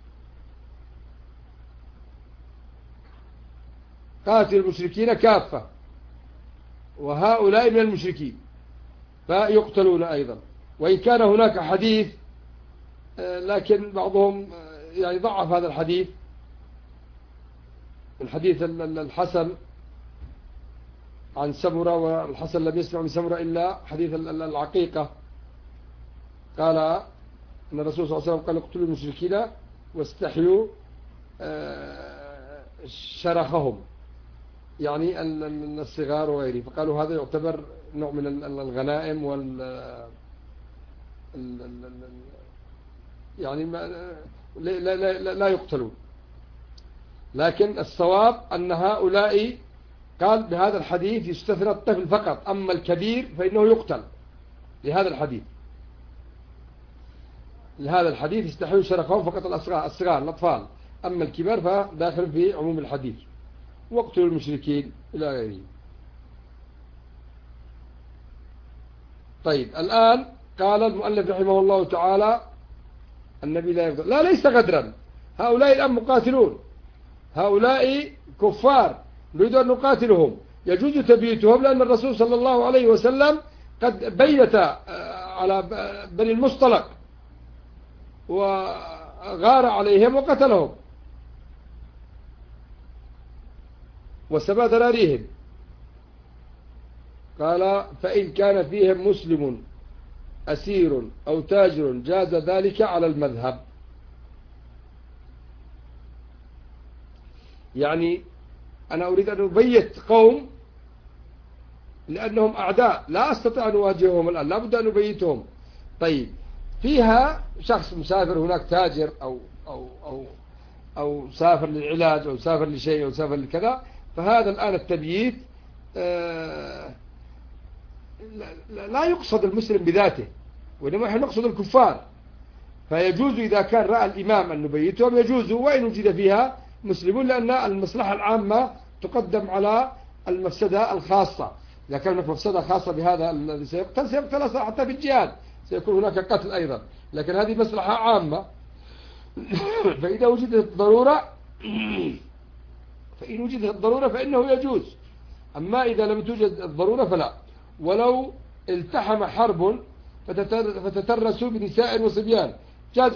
قاتلوا المشركين كافة، وهؤلاء من المشركين فيقتلون أيضا. وإن كان هناك حديث لكن بعضهم يعني ضعف هذا الحديث، الحديث الحسن عن سمرة، والحسن لم يسمع من سمرة إلا حديث العقيقة، قال أن الرسول صلى الله عليه وسلم قال اقتلوا المشركين واستحيوا شرخهم، يعني الصغار وغيره، فقالوا هذا يعتبر نوع من الغنائم يعني لا يقتلون. لكن الصواب أن هؤلاء قال بهذا الحديث يستثنى الطفل فقط، أما الكبير فإنه يقتل لهذا الحديث. لهذا الحديث يستحيوا شرفهم فقط الصغار الأطفال، أما الكبار فداخل في عموم الحديث. واقتلوا المشركين إلى غيره. طيب الآن قال المؤلف رحمه الله تعالى النبي لا يغدر. لا، ليس غدرا، هؤلاء الآن مقاتلون، هؤلاء كفار نريد أن نقاتلهم، يجوز تبييتهم، لأن الرسول صلى الله عليه وسلم قد بيت على بني المصطلق وغار عليهم وقتلهم وسبى ذراريهم. قال فإن كان فيهم مسلم أسير أو تاجر جاز ذلك على المذهب. يعني أنا أريد أن أبيت قوم لأنهم أعداء لا أستطيع أن أواجههم الآن، لا بد أن أبيتهم. طيب فيها شخص مسافر هناك تاجر أو سافر للعلاج أو سافر لشيء أو سافر لكذا، فهذا الآن التبييت لا يقصد المسلم بذاته، وإنما نحن نقصد الكفار، فيجوز إذا كان رأى الإمام أن نبيتهم يجوز، وإن وجد فيها مسلمون، لأن المصلحة العامة تقدم على المفسدة الخاصة. إذا كان هناك مفسدة خاصة بهذا الذي سيقتل حتى في الجهاد سيكون هناك قتل أيضا، لكن هذه مصلحة عامة. فإذا وجدت الضرورة فإنه يجوز، أما إذا لم توجد الضرورة فلا. ولو التحم حرب فتترسوا بنساء وصبيان جاز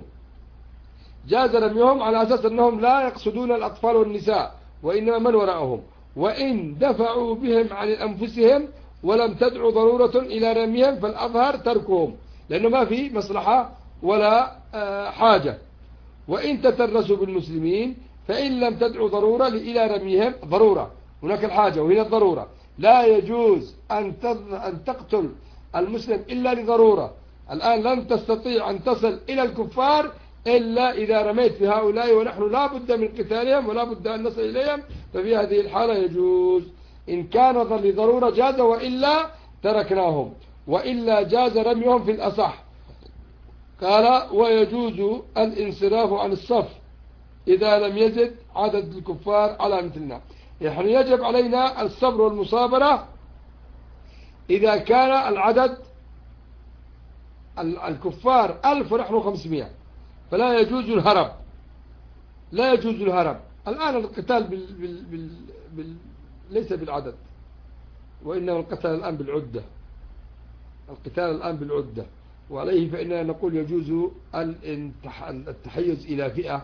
رميهم على أساس أنهم لا يقصدون الأطفال والنساء وإنما من وراءهم، وإن دفعوا بهم عن أنفسهم ولم تدعو ضرورة إلى رميهم فالأظهر تركهم، لأنه ما في مصلحة ولا حاجة. وإن تترسوا بالمسلمين فإن لم تدعو ضرورة إلى رميهم، ضرورة هناك الحاجة وهنا الضرورة، لا يجوز أن تقتل المسلم إلا لضرورة. الآن لن تستطيع أن تصل إلى الكفار إلا إذا رميت في هؤلاء ونحن لا بد من قتالهم ولا بد أن نصل إليهم، ففي هذه الحالة يجوز. إن كان لضرورة جاز، وإلا تركناهم، وإلا جاز رميهم في الأصح. قال ويجوز الانصراف عن الصف إذا لم يزد عدد الكفار على مثلنا. يعني يجب علينا الصبر والمصابرة إذا كان العدد الكفار 1000 ونحن 500، فلا يجوز الهرب، لا يجوز الهرب. الآن القتال ليس بالعدد، وإنما القتال الآن بالعدة، القتال الآن بالعدة. وعليه فإننا نقول يجوز التحيز إلى فئة،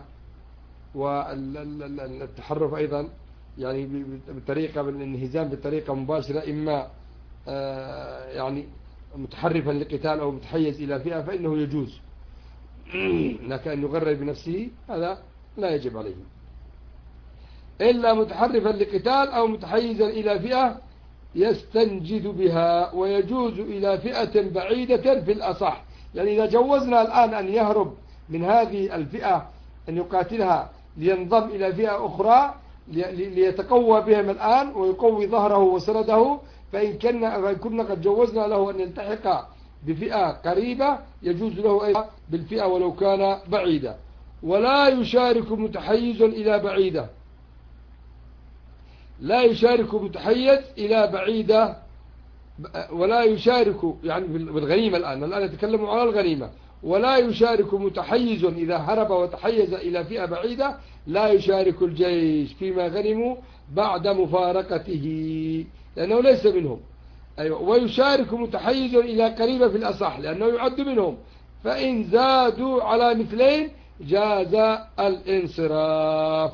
والتحرف أيضا يعني بطريقة بالانهزام بطريقة مباشرة، إما يعني متحرفا لقتال أو متحيز إلى فئة فإنه يجوز، لكن أن يغرر بنفسه هذا لا يجب عليه. إلا متحرفا لقتال أو متحيزا إلى فئة يستنجد بها، ويجوز إلى فئة بعيدة في الأصح. يعني إذا جوزنا الآن أن يهرب من هذه الفئة أن يقاتلها لينضم إلى فئة أخرى ليتقوى بهم الآن ويقوي ظهره وسنده، فإن كنا قد جوزنا له أن يلتحق بفئة قريبة يجوز له أيضا بالفئة ولو كان بعيدة. ولا يشارك متحيز إلى بعيدة، لا يشارك متحيز إلى بعيدة، ولا يشارك يعني بالغنيمة. الآن نتكلم على الغنيمة. ولا يشارك متحيز إذا هرب وتحيز إلى فئة بعيدة، لا يشارك الجيش فيما غنموا بعد مفارقته لأنه ليس منهم. أيوة. ويشارك متحيز إلى قريبة في الأصح لأنه يعد منهم، فإن زادوا على مثلين جاز الانصراف.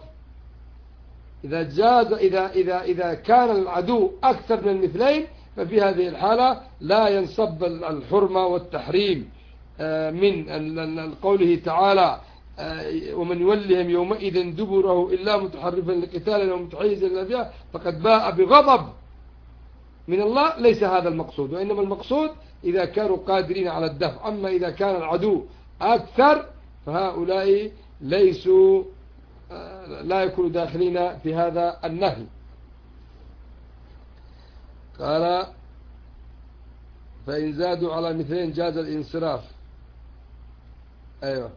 إذا كان العدو أكثر من المثلين ففي هذه الحالة لا ينصب الحرمة والتحريم من قوله تعالى ومن يولهم يومئذ دبره إلا متحرفا لقتال أو متحيزا إلى فئة فقد باء بغضب من الله. ليس هذا المقصود، وإنما المقصود إذا كانوا قادرين على الدفع. أما إذا كان العدو أكثر فهؤلاء ليسوا لا يكونوا داخلين في هذا النهي. قال فإن زادوا على مثلين جاز الانصراف. أيوة.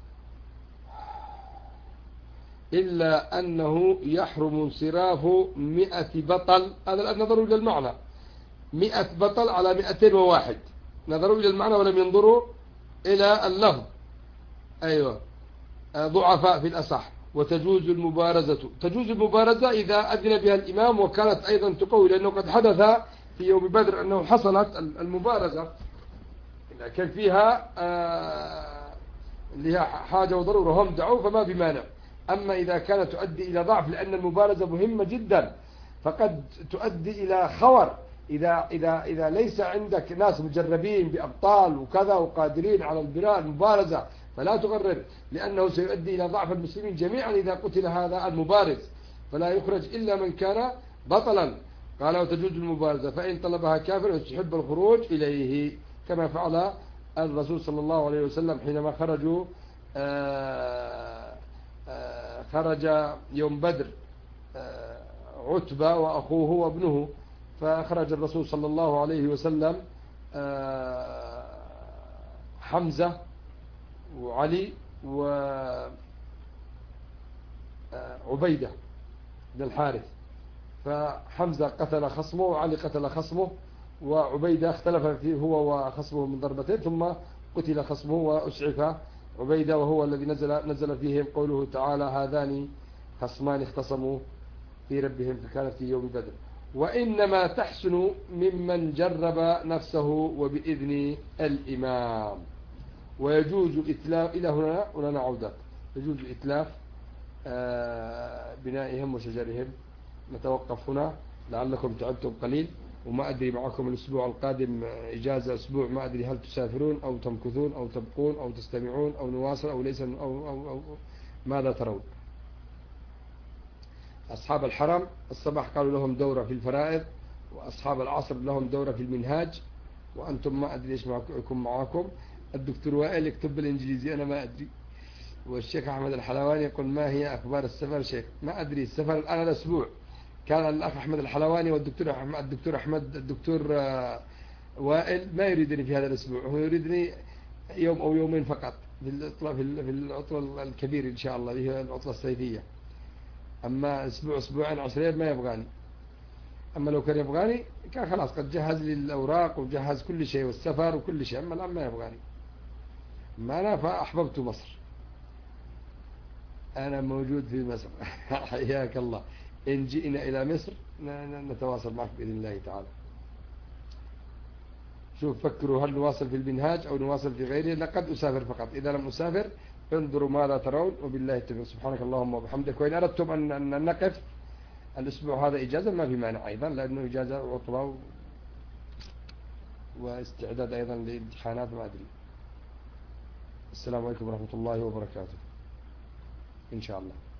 إلا أنه يحرم انصراف 100 بطل. هذا نظروا إلى المعنى، 100 بطل على 201. نظروا إلى المعنى ولم ينظروا إلى اللفظ. أيوة. ضعفاء في الأصح. وتجوز المبارزة. تجوز المبارزة إذا أذن بها الإمام وكانت أيضا تقوي، لأنه قد حدث في يوم بدر أنه حصلت المبارزة كان فيها لها حاجة وضرورة هم دعوا فما بمانع. أما إذا كانت تؤدي إلى ضعف، لأن المبارزة مهمة جدا، فقد تؤدي إلى خور. إذا ليس عندك ناس مجربين بأبطال وكذا وقادرين على البناء المبارزة فلا تغرر، لأنه سيؤدي إلى ضعف المسلمين جميعا إذا قتل هذا المبارز، فلا يخرج إلا من كان بطلا. قال وتجوز المبارزة فإن طلبها كافر وتحب الخروج إليه، كما فعل الرسول صلى الله عليه وسلم حينما خرج يوم بدر عتبة وأخوه وابنه، فخرج الرسول صلى الله عليه وسلم حمزة وعلي وعبيدة بن الحارث، فحمزة قتل خصمه وعلي قتل خصمه، وعبيدة اختلف فيه هو وخصمه من ضربتين، ثم قتل خصمه وأسعف عبيدة، وهو الذي نزل فيهم قوله تعالى هذان خصمان اختصموا في ربهم فكانت في يوم بدر. وإنما تحسن ممن جرب نفسه وبإذن الإمام. ويجوز إتلاف إلى هنا نعود، يجوز إتلاف بنائهم وشجرهم. نتوقف هنا لعلكم تعبتم قليل، وما أدري معكم الأسبوع القادم إجازة أسبوع، ما أدري هل تسافرون أو تمكثون أو تبقون أو تستمعون أو نواصل أو ليس أو ماذا ترون. أصحاب الحرم الصباح قالوا لهم دورة في الفرائض، وأصحاب العصر لهم دورة في المنهاج، وأنتم ما أدري إيش يكون معكم. الدكتور وائل يكتب بالإنجليزي أنا ما أدري، والشيخ أحمد الحلواني يقول ما هي أخبار السفر شيخ، ما أدري السفر الآن الأسبوع. كان الأخ أحمد الحلواني والدكتور أحمد الدكتور وائل ما يريدني في هذا الأسبوع، هو يريدني يوم أو يومين فقط في العطلة الكبير إن شاء الله اللي هي العطلة الصيفية. أما أسبوع أسبوعين 10 ما يبغاني. أما لو كان يبغاني كان خلاص قد جهز لي الأوراق وجهز كل شيء والسفر وكل شيء، أما الآن ما يبغاني. ما أنا فأحببت مصر، أنا موجود في مصر حياك الله. إن جئنا إلى مصر نتواصل معك بإذن الله تعالى. شوف فكروا هل نواصل في المنهاج أو نواصل في غيره. لقد أسافر فقط، إذا لم أسافر انظروا ماذا ترون، وبالله التوفيق. سبحانك اللهم وبحمدك. وإن أردتم أن نقف الأسبوع هذا إجازة ما في مانع أيضا، لأنه إجازة وعطلة واستعداد أيضا لامتحانات ما أدري. السلام عليكم ورحمة الله وبركاته إن شاء الله.